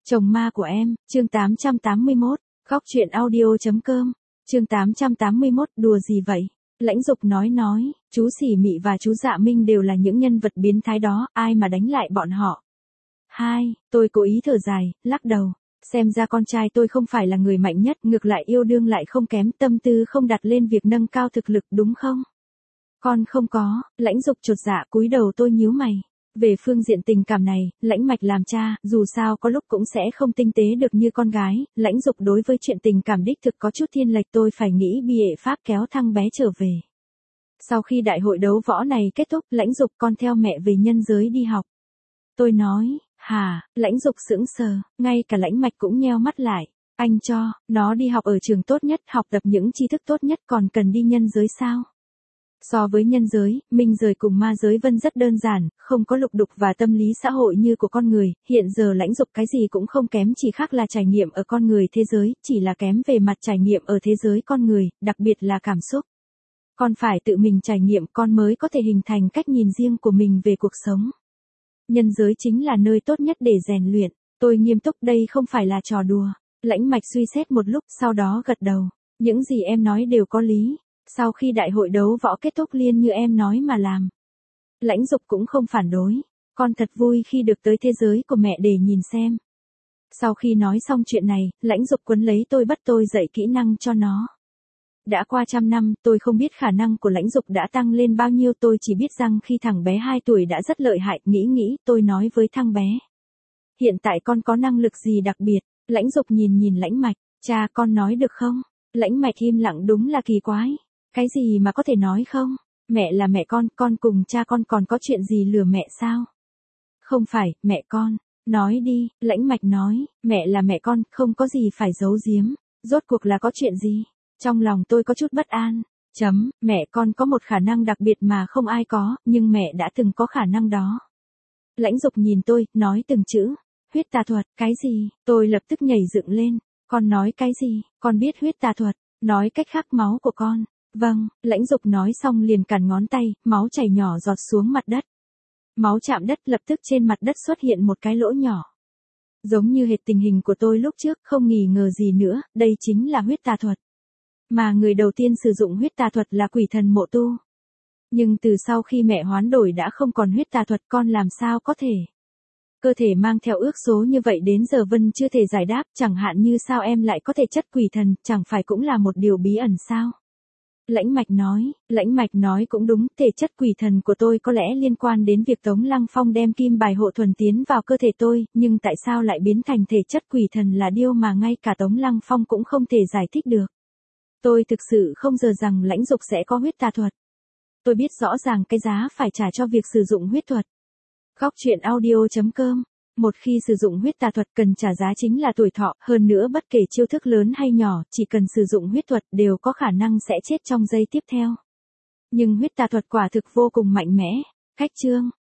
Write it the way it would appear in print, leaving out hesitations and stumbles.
Chồng ma của em, chương 881, khóc chuyện audio.com, chương 881, đùa gì vậy? Lãnh Dục nói, chú Sỉ Mị và chú Dạ Minh đều là những nhân vật biến thái đó, ai mà đánh lại bọn họ. Tôi cố ý thở dài, lắc đầu. Xem ra con trai tôi không phải là người mạnh nhất, ngược lại yêu đương lại không kém, tâm tư không đặt lên việc nâng cao thực lực đúng không? Con không có, Lãnh Dục chột dạ cúi đầu. Tôi nhíu mày. Về phương diện tình cảm này, Lãnh Mạch làm cha, dù sao có lúc cũng sẽ không tinh tế được như con gái, Lãnh Dục đối với chuyện tình cảm đích thực có chút thiên lệch, tôi phải nghĩ biện pháp kéo thằng bé trở về. Sau khi đại hội đấu võ này kết thúc, Lãnh Dục con theo mẹ về nhân giới đi học. Tôi nói, hả, Lãnh Dục sững sờ, ngay cả Lãnh Mạch cũng nheo mắt lại. Anh cho nó đi học ở trường tốt nhất, học tập những tri thức tốt nhất, còn cần đi nhân giới sao? So với nhân giới, minh giới cùng ma giới vân rất đơn giản, không có lục đục và tâm lý xã hội như của con người, hiện giờ Lãnh Dục cái gì cũng không kém, chỉ khác là trải nghiệm ở con người thế giới, chỉ là kém về mặt trải nghiệm ở thế giới con người, đặc biệt là cảm xúc. Con phải tự mình trải nghiệm con mới có thể hình thành cách nhìn riêng của mình về cuộc sống. Nhân giới chính là nơi tốt nhất để rèn luyện. Tôi nghiêm túc, đây không phải là trò đùa. Lãnh Mạch suy xét một lúc, sau đó gật đầu. Những gì em nói đều có lý. Sau khi đại hội đấu võ kết thúc liền như em nói mà làm. Lãnh Dục cũng không phản đối. Con thật vui khi được tới thế giới của mẹ để nhìn xem. Sau khi nói xong chuyện này, Lãnh Dục quấn lấy tôi bắt tôi dạy kỹ năng cho nó. Đã qua 100 năm, tôi không biết khả năng của Lãnh Dục đã tăng lên bao nhiêu, tôi chỉ biết rằng khi thằng bé 2 tuổi đã rất lợi hại, nghĩ, tôi nói với thằng bé. Hiện tại con có năng lực gì đặc biệt? Lãnh Dục nhìn Lãnh Mạch, cha con nói được không? Lãnh Mạch im lặng, đúng là kỳ quái. Cái gì mà có thể nói không? Mẹ là mẹ con cùng cha con còn có chuyện gì lừa mẹ sao? Không phải, mẹ con. Nói đi, Lãnh Mạch nói, mẹ là mẹ con, không có gì phải giấu giếm. Rốt cuộc là có chuyện gì? Trong lòng tôi có chút bất an. Mẹ con có một khả năng đặc biệt mà không ai có, nhưng mẹ đã từng có khả năng đó. Lãnh Dục nhìn tôi, nói từng chữ. Huyết tà thuật, cái gì? Tôi lập tức nhảy dựng lên. Con nói cái gì? Con biết huyết tà thuật. Nói cách khác máu của con. Vâng, Lãnh Dục nói xong liền cản ngón tay, máu chảy nhỏ giọt xuống mặt đất. Máu chạm đất, lập tức trên mặt đất xuất hiện một cái lỗ nhỏ. Giống như hệt tình hình của tôi lúc trước, không nghi ngờ gì nữa, đây chính là huyết tà thuật. Mà người đầu tiên sử dụng huyết tà thuật là Quỷ Thần Mộ Tu. Nhưng từ sau khi mẹ hoán đổi đã không còn huyết tà thuật, con làm sao có thể? Cơ thể mang theo ước số như vậy đến giờ Vân chưa thể giải đáp, chẳng hạn như sao em lại có thể chất quỷ thần, chẳng phải cũng là một điều bí ẩn sao? Lãnh Mạch nói cũng đúng, thể chất quỷ thần của tôi có lẽ liên quan đến việc Tống Lăng Phong đem kim bài hộ thuần tiến vào cơ thể tôi, nhưng tại sao lại biến thành thể chất quỷ thần là điều mà ngay cả Tống Lăng Phong cũng không thể giải thích được. Tôi thực sự không ngờ rằng Lãnh Dục sẽ có huyết tà thuật. Tôi biết rõ ràng cái giá phải trả cho việc sử dụng huyết thuật. Khóc chuyện audio.com. Một khi sử dụng huyết tà thuật cần trả giá chính là tuổi thọ, hơn nữa bất kể chiêu thức lớn hay nhỏ, chỉ cần sử dụng huyết thuật đều có khả năng sẽ chết trong giây tiếp theo. Nhưng huyết tà thuật quả thực vô cùng mạnh mẽ. Khách chương.